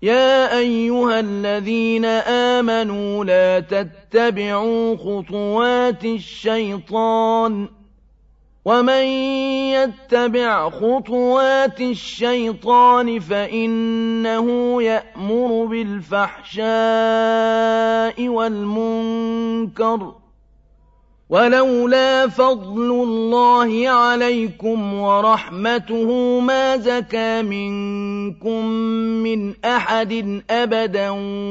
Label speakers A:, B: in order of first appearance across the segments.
A: يا أيها الذين آمنوا لا تتبعوا خطوات الشيطان ومن يتبع خطوات الشيطان فإنه يأمر بالفحشاء والمنكر ولولا فضل الله عليكم ورحمته ما زكى منكم من أحد أبدا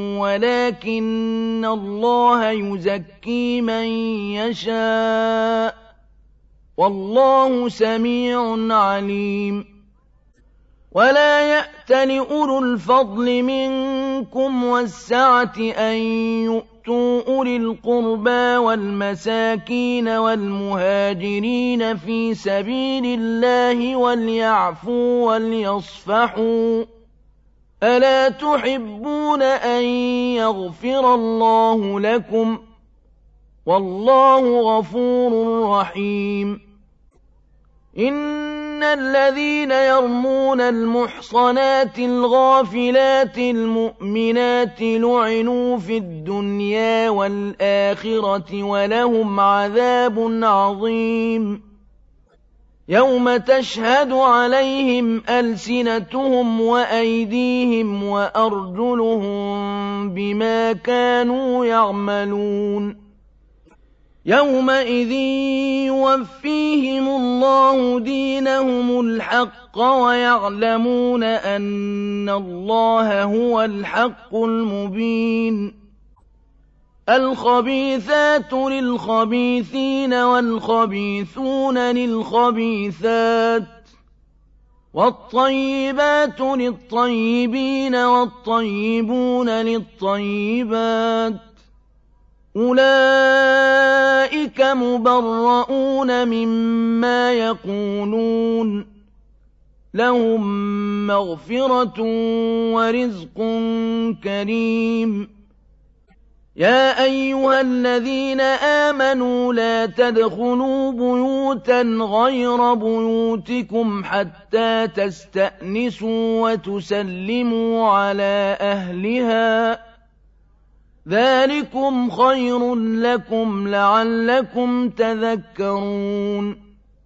A: ولكن الله يزكي من يشاء والله سميع عليم ولا يأتل أولو الفضل منكم والسعة أن يؤتوا أولي القربى والمساكين والمهاجرين في سبيل الله وليعفوا وليصفحوا ألا تحبون أن يغفر الله لكم والله غفور رحيم إن الذين يرمون المحصنات الغافلات المؤمنات لعنوا في الدنيا والآخرة ولهم عذاب عظيم يوم تشهد عليهم ألسنتهم وأيديهم وأرجلهم بما كانوا يعملون يومئذ يوفيهم الله دينهم الحق ويعلمون أن الله هو الحق المبين الخبيثات للخبيثين والخبيثون للخبيثات والطيبات للطيبين والطيبون للطيبات أولئك مبرؤون مما يقولون لهم مغفرة ورزق كريم يا أيها الذين آمنوا لا تدخلوا بيوتا غير بيوتكم حتى تستأنسوا وتسلموا على أهلها ذلكم خير لكم لعلكم تذكرون